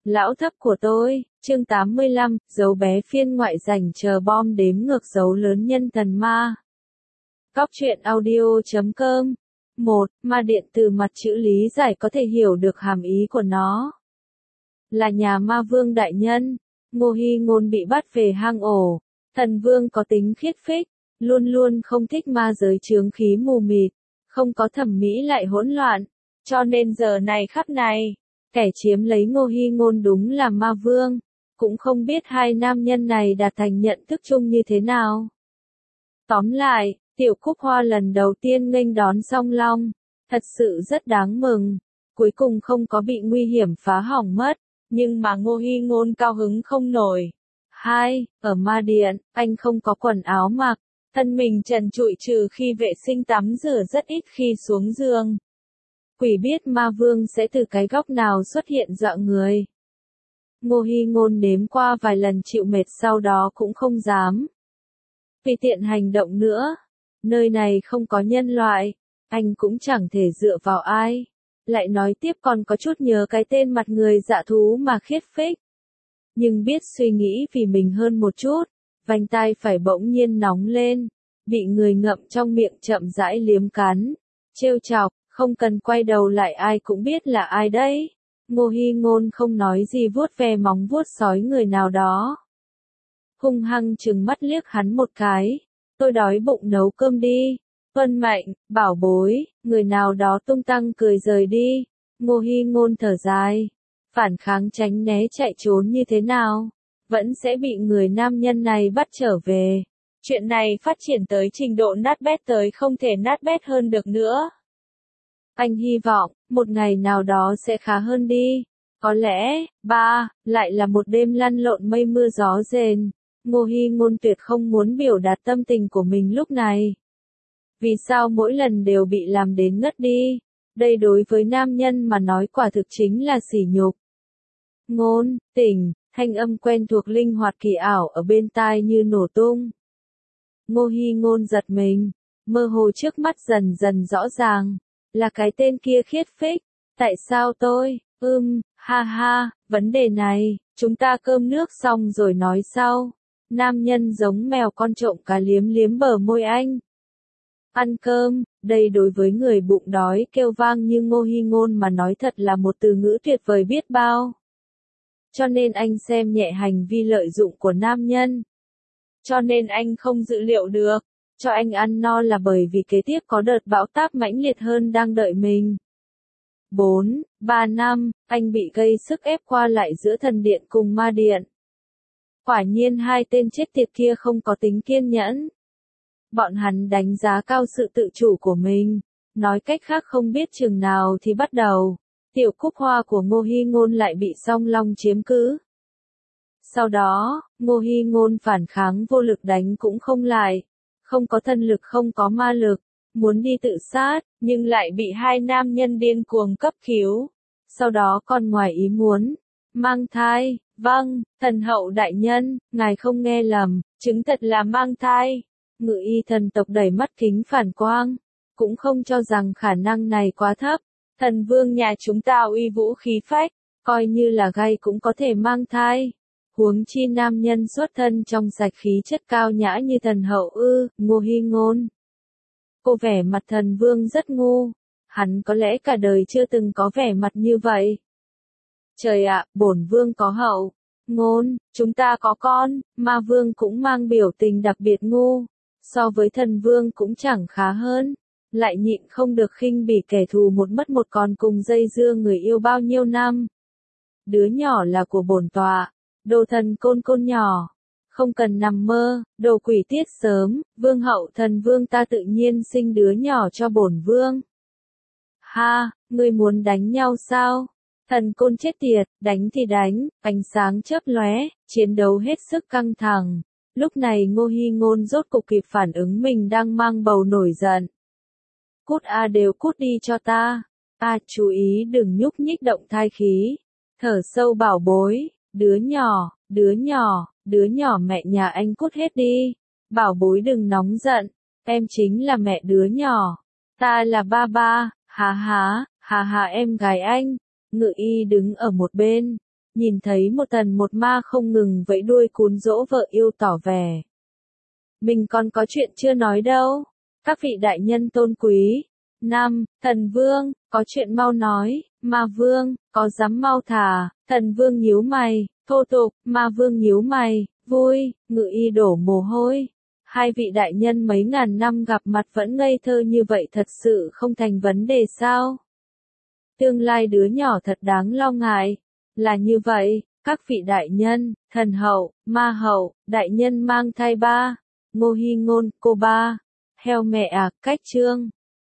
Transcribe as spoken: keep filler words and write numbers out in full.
Lão thấp của tôi, chương tám mươi lăm, dấu bé phiên ngoại dành chờ bom đếm ngược dấu lớn nhân thần ma. Cóc truyện audio chấm com. một. Ma điện từ mặt chữ lý giải có thể hiểu được hàm ý của nó. Là nhà ma vương đại nhân, Ngô Hi Ngôn bị bắt về hang ổ. Thần vương có tính khiết phích, luôn luôn không thích ma giới chướng khí mù mịt, không có thẩm mỹ lại hỗn loạn, cho nên giờ này khắc này, kẻ chiếm lấy Ngô Hi Ngôn đúng là ma vương, cũng không biết hai nam nhân này đạt thành nhận thức chung như thế nào. Tóm lại, Tiểu Cúc Hoa lần đầu tiên nghênh đón Song Long, thật sự rất đáng mừng, cuối cùng không có bị nguy hiểm phá hỏng mất, nhưng mà Ngô Hi Ngôn cao hứng không nổi. Hai, ở ma điện, anh không có quần áo mặc, thân mình trần trụi trừ khi vệ sinh tắm rửa rất ít khi xuống giường. Quỷ biết ma vương sẽ từ cái góc nào xuất hiện dọa người. Ngô Hi Ngôn nếm qua vài lần chịu mệt sau đó cũng không dám. Vì tiện hành động nữa, nơi này không có nhân loại, anh cũng chẳng thể dựa vào ai. Lại nói tiếp còn có chút nhớ cái tên mặt người dạ thú mà khiết phích. Nhưng biết suy nghĩ vì mình hơn một chút, vành tai phải bỗng nhiên nóng lên, bị người ngậm trong miệng chậm rãi liếm cắn, trêu chọc, không cần quay đầu lại ai cũng biết là ai đấy. Ngô Hi Ngôn không nói gì vuốt ve móng vuốt sói người nào đó. Hung hăng trừng mắt liếc hắn một cái, tôi đói bụng nấu cơm đi. Tuân mệnh, bảo bối, người nào đó tung tăng cười rời đi. Ngô Hi Ngôn thở dài, phản kháng tránh né chạy trốn như thế nào, vẫn sẽ bị người nam nhân này bắt trở về. Chuyện này phát triển tới trình độ nát bét tới không thể nát bét hơn được nữa. Anh hy vọng, một ngày nào đó sẽ khá hơn đi. Có lẽ, ba, lại là một đêm lăn lộn mây mưa gió rền. Ngô Hi Ngôn tuyệt không muốn biểu đạt tâm tình của mình lúc này. Vì sao mỗi lần đều bị làm đến ngất đi? Đây đối với nam nhân mà nói quả thực chính là sỉ nhục. Ngôn, tỉnh, thanh âm quen thuộc linh hoạt kỳ ảo ở bên tai như nổ tung. Ngô Hi Ngôn giật mình, mơ hồ trước mắt dần dần rõ ràng. Là cái tên kia khiết phích. Tại sao tôi, ưm, ha ha, vấn đề này, chúng ta cơm nước xong rồi nói sau. Nam nhân giống mèo con trộm cá liếm liếm bờ môi anh. Ăn cơm, đây đối với người bụng đói kêu vang như Ngô Hi Ngôn mà nói thật là một từ ngữ tuyệt vời biết bao. Cho nên anh xem nhẹ hành vi lợi dụng của nam nhân. Cho nên anh không dự liệu được. Cho anh ăn no là bởi vì kế tiếp có đợt bão táp mãnh liệt hơn đang đợi mình. bốn. ba năm, anh bị gây sức ép qua lại giữa thần điện cùng ma điện. Quả nhiên hai tên chết tiệt kia không có tính kiên nhẫn. Bọn hắn đánh giá cao sự tự chủ của mình. Nói cách khác không biết chừng nào thì bắt đầu. Tiểu Cúc Hoa của Ngô Hi Ngôn lại bị Song Long chiếm cứ. Sau đó, Ngô Hi Ngôn phản kháng vô lực đánh cũng không lại. Không có thân lực không có ma lực, muốn đi tự sát, nhưng lại bị hai nam nhân điên cuồng cấp cứu. Sau đó còn ngoài ý muốn, mang thai, vâng, thần hậu đại nhân, ngài không nghe lầm, chứng thật là mang thai. Ngự y thần tộc đẩy mắt kính phản quang, cũng không cho rằng khả năng này quá thấp. Thần vương nhà chúng ta uy vũ khí phách, coi như là gay cũng có thể mang thai. Huống chi nam nhân xuất thân trong sạch khí chất cao nhã như thần hậu ư, Ngô Hi Ngôn. Cô vẻ mặt thần vương rất ngu, hắn có lẽ cả đời chưa từng có vẻ mặt như vậy. Trời ạ, bổn vương có hậu, Ngôn, chúng ta có con, ma vương cũng mang biểu tình đặc biệt ngu, so với thần vương cũng chẳng khá hơn, lại nhịn không được khinh bỉ kẻ thù một mất một còn cùng dây dưa người yêu bao nhiêu năm. Đứa nhỏ là của bổn tọa. Đồ thần côn côn nhỏ, không cần nằm mơ, đồ quỷ tiết sớm, vương hậu thần vương ta tự nhiên sinh đứa nhỏ cho bổn vương. Ha, ngươi muốn đánh nhau sao? Thần côn chết tiệt, đánh thì đánh, ánh sáng chớp lóe, chiến đấu hết sức căng thẳng. Lúc này Ngô Hi Ngôn rốt cục kịp phản ứng mình đang mang bầu nổi giận. Cút a đều cút đi cho ta. A chú ý đừng nhúc nhích động thai khí. Thở sâu bảo bối. Đứa nhỏ, đứa nhỏ, đứa nhỏ mẹ nhà anh cút hết đi. Bảo bối đừng nóng giận, em chính là mẹ đứa nhỏ. Ta là ba ba, hà hà, hà hà em gái anh. Ngự y đứng ở một bên, nhìn thấy một thần một ma không ngừng vẫy đuôi cún dỗ vợ yêu tỏ vẻ. Mình còn có chuyện chưa nói đâu. Các vị đại nhân tôn quý. Năm, thần vương, có chuyện mau nói. Ma vương, có dám mau thả. Thần vương nhíu mày, thô tục. Ma vương nhíu mày, vui. Ngự y đổ mồ hôi. Hai vị đại nhân mấy ngàn năm gặp mặt vẫn ngây thơ như vậy thật sự không thành vấn đề sao? Tương lai đứa nhỏ thật đáng lo ngại. Là như vậy, các vị đại nhân, thần hậu, ma hậu, đại nhân mang thai ba. Ngô Hi Ngôn, cô ba. Heo mẹ à, cách chương.